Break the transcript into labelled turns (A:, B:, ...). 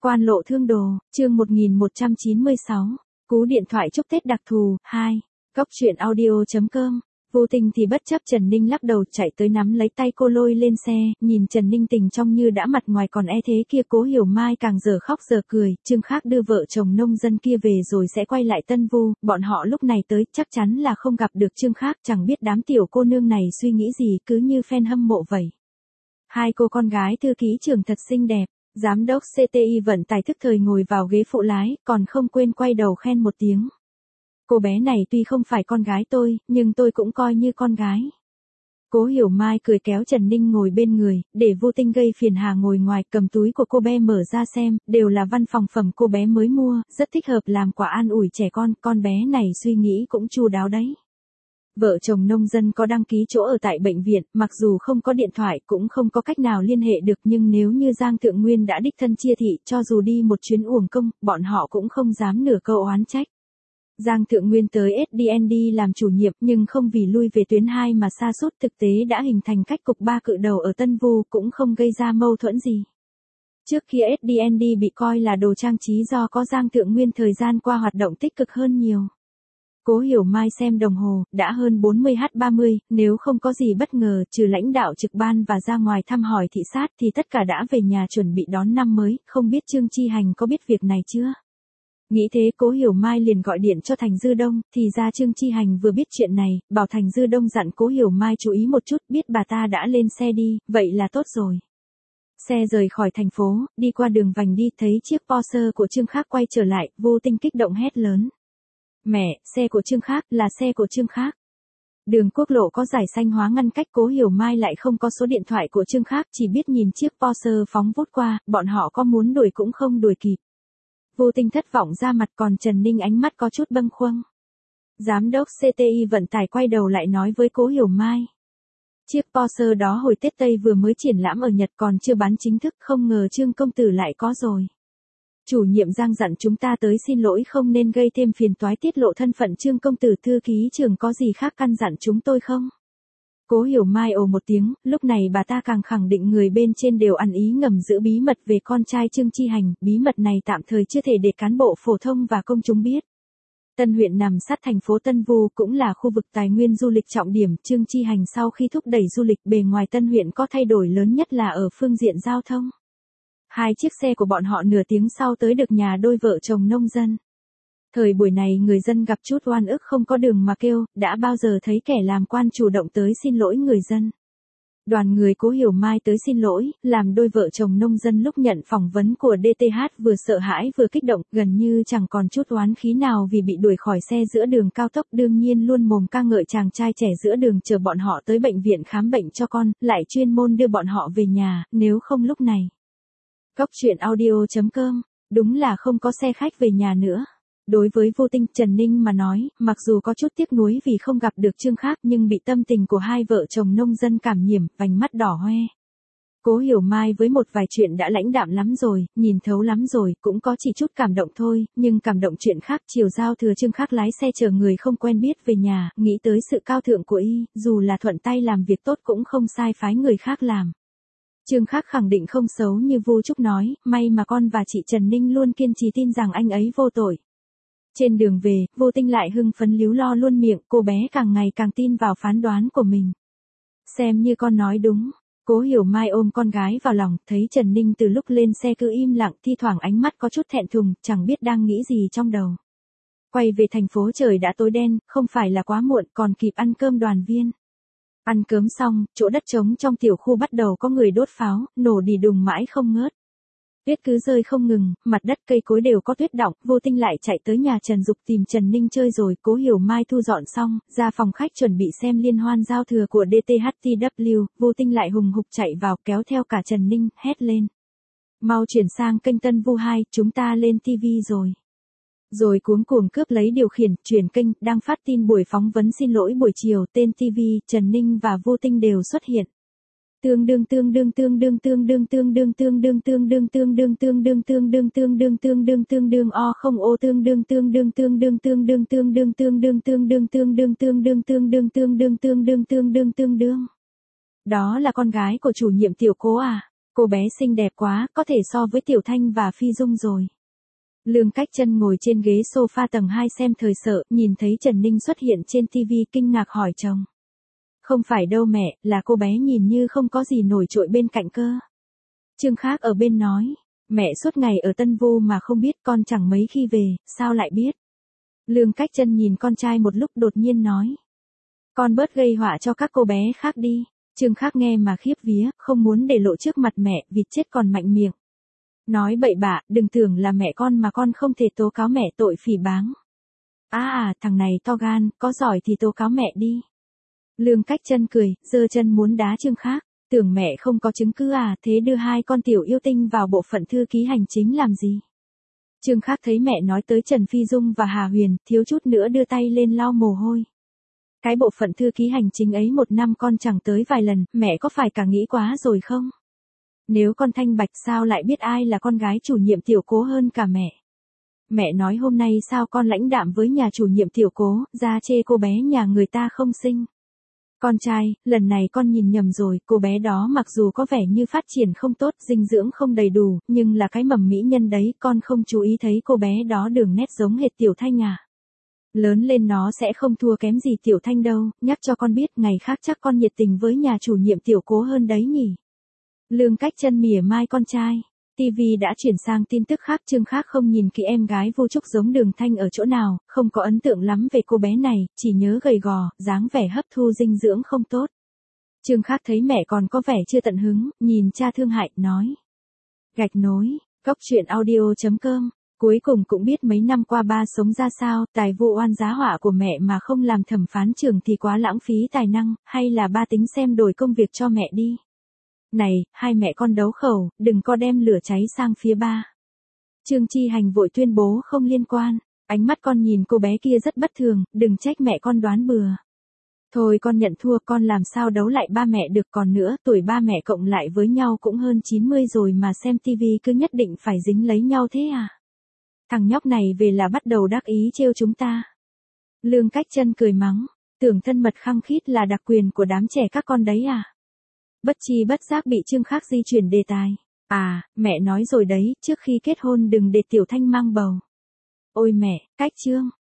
A: Quan lộ thương đồ, chương 1196. Cú điện thoại chúc Tết đặc thù, 2. Góc truyện audio.com. Vô tình thì bất chấp Trần Ninh lắc đầu chạy tới nắm lấy tay cô lôi lên xe, nhìn Trần Ninh tình trong như đã mặt ngoài còn e thế kia. Cố Hiểu Mai càng giờ khóc giờ cười, Trương Khác đưa vợ chồng nông dân kia về rồi sẽ quay lại Tân Vu, bọn họ lúc này tới chắc chắn là không gặp được Trương Khác, chẳng biết đám tiểu cô nương này suy nghĩ gì cứ như fan hâm mộ vậy. Hai cô con gái thư ký trưởng thật xinh đẹp. Giám đốc CTI vận tải thức thời ngồi vào ghế phụ lái, còn không quên quay đầu khen một tiếng. Cô bé này tuy không phải con gái tôi, nhưng tôi cũng coi như con gái. Cố Hiểu Mai cười kéo Trần Ninh ngồi bên người, để Vô Tình gây phiền hà ngồi ngoài, cầm túi của cô bé mở ra xem, đều là văn phòng phẩm cô bé mới mua, rất thích hợp làm quà an ủi trẻ con bé này suy nghĩ cũng chu đáo đấy. Vợ chồng nông dân có đăng ký chỗ ở tại bệnh viện, mặc dù không có điện thoại cũng không có cách nào liên hệ được, nhưng nếu như Giang Thượng Nguyên đã đích thân chia thị, cho dù đi một chuyến uổng công, bọn họ cũng không dám nửa câu oán trách. Giang Thượng Nguyên tới SDND làm chủ nhiệm nhưng không vì lui về tuyến 2 mà sa sút, thực tế đã hình thành cách cục ba cự đầu ở Tân Vu, cũng không gây ra mâu thuẫn gì. Trước kia SDND bị coi là đồ trang trí do có Giang Thượng Nguyên thời gian qua hoạt động tích cực hơn nhiều. Cố Hiểu Mai xem đồng hồ, đã hơn 40h30, nếu không có gì bất ngờ trừ lãnh đạo trực ban và ra ngoài thăm hỏi thị sát thì tất cả đã về nhà chuẩn bị đón năm mới, không biết Trương Chi Hành có biết việc này chưa? Nghĩ thế Cố Hiểu Mai liền gọi điện cho Thành Dư Đông, thì ra Trương Chi Hành vừa biết chuyện này, bảo Thành Dư Đông dặn Cố Hiểu Mai chú ý một chút, biết bà ta đã lên xe đi, vậy là tốt rồi. Xe rời khỏi thành phố, đi qua đường vành đi thấy chiếc Porsche của Trương Khác quay trở lại, Vô Tình kích động hét lớn. Mẹ, xe của Trương Khác, là xe của Trương Khác. Đường quốc lộ có dải xanh hóa ngăn cách, Cố Hiểu Mai lại không có số điện thoại của Trương Khác, chỉ biết nhìn chiếc Porsche phóng vút qua, bọn họ có muốn đuổi cũng không đuổi kịp. Vô Tình thất vọng ra mặt, còn Trần Ninh ánh mắt có chút bâng khuâng. Giám đốc CTI vận tải quay đầu lại nói với Cố Hiểu Mai. Chiếc Porsche đó hồi Tết Tây vừa mới triển lãm ở Nhật còn chưa bán chính thức, không ngờ Trương công tử lại có rồi. Chủ nhiệm Giang dặn chúng ta tới xin lỗi không nên gây thêm phiền toái tiết lộ thân phận Trương công tử. Thư ký trưởng có gì khác căn dặn chúng tôi không? Cố Hiểu Mai ồ một tiếng, lúc này bà ta càng khẳng định người bên trên đều ăn ý ngầm giữ bí mật về con trai Trương Chi Hành, bí mật này tạm thời chưa thể để cán bộ phổ thông và công chúng biết. Tân huyện nằm sát thành phố Tân Vu cũng là khu vực tài nguyên du lịch trọng điểm, Trương Chi Hành sau khi thúc đẩy du lịch bề ngoài Tân huyện có thay đổi lớn nhất là ở phương diện giao thông. Hai chiếc xe của bọn họ nửa tiếng sau tới được nhà đôi vợ chồng nông dân. Thời buổi này người dân gặp chút oan ức không có đường mà kêu, đã bao giờ thấy kẻ làm quan chủ động tới xin lỗi người dân. Đoàn người Cố Hiểu Mai tới xin lỗi, làm đôi vợ chồng nông dân lúc nhận phỏng vấn của DTH vừa sợ hãi vừa kích động, gần như chẳng còn chút oán khí nào vì bị đuổi khỏi xe giữa đường cao tốc, đương nhiên luôn mồm ca ngợi chàng trai trẻ giữa đường chờ bọn họ tới bệnh viện khám bệnh cho con, lại chuyên môn đưa bọn họ về nhà, nếu không lúc này. Góc truyện audio.com, đúng là không có xe khách về nhà nữa. Đối với Vô Tình, Trần Ninh mà nói, mặc dù có chút tiếc nuối vì không gặp được Trương Khác nhưng bị tâm tình của hai vợ chồng nông dân cảm nhiễm, vành mắt đỏ hoe. Cố Hiểu Mai với một vài chuyện đã lãnh đạm lắm rồi, nhìn thấu lắm rồi, cũng có chỉ chút cảm động thôi, nhưng cảm động chuyện khác. Chiều giao thừa Trương Khác lái xe chở người không quen biết về nhà, nghĩ tới sự cao thượng của y, dù là thuận tay làm việc tốt cũng không sai phái người khác làm. Trương Khác khẳng định không xấu như Vu Trúc nói, may mà con và chị Trần Ninh luôn kiên trì tin rằng anh ấy vô tội. Trên đường về, Vô Tình lại hưng phấn líu lo luôn miệng, cô bé càng ngày càng tin vào phán đoán của mình. Xem như con nói đúng. Cố Hiểu Mai ôm con gái vào lòng, thấy Trần Ninh từ lúc lên xe cứ im lặng, thi thoảng ánh mắt có chút thẹn thùng, chẳng biết đang nghĩ gì trong đầu. Quay về thành phố trời đã tối đen, không phải là quá muộn, còn kịp ăn cơm đoàn viên. Ăn cơm xong, chỗ đất trống trong tiểu khu bắt đầu có người đốt pháo, nổ đì đùng mãi không ngớt. Tuyết cứ rơi không ngừng, mặt đất cây cối đều có tuyết đọng, Vô Tình lại chạy tới nhà Trần Dục tìm Trần Ninh chơi rồi. Cố Hiểu Mai thu dọn xong, ra phòng khách chuẩn bị xem liên hoan giao thừa của DTHTW, Vô Tình lại hùng hục chạy vào kéo theo cả Trần Ninh, hét lên. Mau chuyển sang kênh Tân Vu 2, chúng ta lên TV rồi. Rồi cuống cuồng cướp lấy điều khiển, chuyển kênh, đang phát tin buổi phóng vấn xin lỗi buổi chiều, tên TV, Trần Ninh và Vô Tình đều xuất hiện. Tương đương o không ô tương đương Đó là con gái của chủ nhiệm tiểu Cố à? Cô bé xinh đẹp quá, có thể so với Tiểu Thanh và Phi Dung rồi. Lương Cách Chân ngồi trên ghế sofa tầng 2 xem thời sự, nhìn thấy Trần Ninh xuất hiện trên TV kinh ngạc hỏi chồng. Không phải đâu mẹ, là cô bé nhìn như không có gì nổi trội bên cạnh cơ. Trương Khác ở bên nói, mẹ suốt ngày ở Tân Vô mà không biết, con chẳng mấy khi về, sao lại biết. Lương Cách Chân nhìn con trai một lúc đột nhiên nói. Con bớt gây họa cho các cô bé khác đi. Trương Khác nghe mà khiếp vía, không muốn để lộ trước mặt mẹ, vịt chết còn mạnh miệng. Nói bậy bạ, đừng tưởng là mẹ con mà con không thể tố cáo mẹ tội phỉ báng. Thằng này to gan, có giỏi thì tố cáo mẹ đi. Lương Cách Chân cười, giơ chân muốn đá Trương Khác. Tưởng mẹ không có chứng cứ thế đưa hai con tiểu yêu tinh vào bộ phận thư ký hành chính làm gì? Trương Khác thấy mẹ nói tới Trần Phi Dung và Hà Huyền, thiếu chút nữa đưa tay lên lau mồ hôi. Cái bộ phận thư ký hành chính ấy một năm con chẳng tới vài lần, mẹ có phải cả nghĩ quá rồi không? Nếu con thanh bạch sao lại biết ai là con gái chủ nhiệm tiểu cố hơn cả mẹ? Mẹ nói hôm nay sao con lãnh đạm với nhà chủ nhiệm tiểu cố, ra chê cô bé nhà người ta không xinh. Con trai, lần này con nhìn nhầm rồi, cô bé đó mặc dù có vẻ như phát triển không tốt, dinh dưỡng không đầy đủ, nhưng là cái mầm mỹ nhân đấy, con không chú ý thấy cô bé đó đường nét giống hệt Tiểu Thanh à. Lớn lên nó sẽ không thua kém gì Tiểu Thanh đâu, nhắc cho con biết ngày khác chắc con nhiệt tình với nhà chủ nhiệm tiểu cố hơn đấy nhỉ. Lương Cách Chân mỉa mai con trai. TV đã chuyển sang tin tức khác. Trương Khác không nhìn kỹ em gái Vu Trúc giống Đường Thanh ở chỗ nào, không có ấn tượng lắm về cô bé này, chỉ nhớ gầy gò, dáng vẻ hấp thu dinh dưỡng không tốt. Trương Khác thấy mẹ còn có vẻ chưa tận hứng, nhìn cha thương hại, nói. Gạch nối, Cóc truyện audio.com. Cuối cùng cũng biết mấy năm qua ba sống ra sao, tài vụ oan giá họa của mẹ mà không làm thẩm phán trưởng thì quá lãng phí tài năng, hay là ba tính xem đổi công việc cho mẹ đi. Này, hai mẹ con đấu khẩu, đừng có đem lửa cháy sang phía ba. Trương Chi Hành vội tuyên bố không liên quan, ánh mắt con nhìn cô bé kia rất bất thường, đừng trách mẹ con đoán bừa. Thôi con nhận thua, con làm sao đấu lại ba mẹ được, còn nữa, tuổi ba mẹ cộng lại với nhau cũng hơn 90 rồi mà xem tivi cứ nhất định phải dính lấy nhau thế à? Thằng nhóc này về là bắt đầu đắc ý trêu chúng ta. Lương Cách Chân cười mắng, tưởng thân mật khăng khít là đặc quyền của đám trẻ các con đấy à? Bất chi bất giác bị Trương Khác di chuyển đề tài. Mẹ nói rồi đấy, trước khi kết hôn đừng để Tiểu Thanh mang bầu. Ôi mẹ, cách Trương.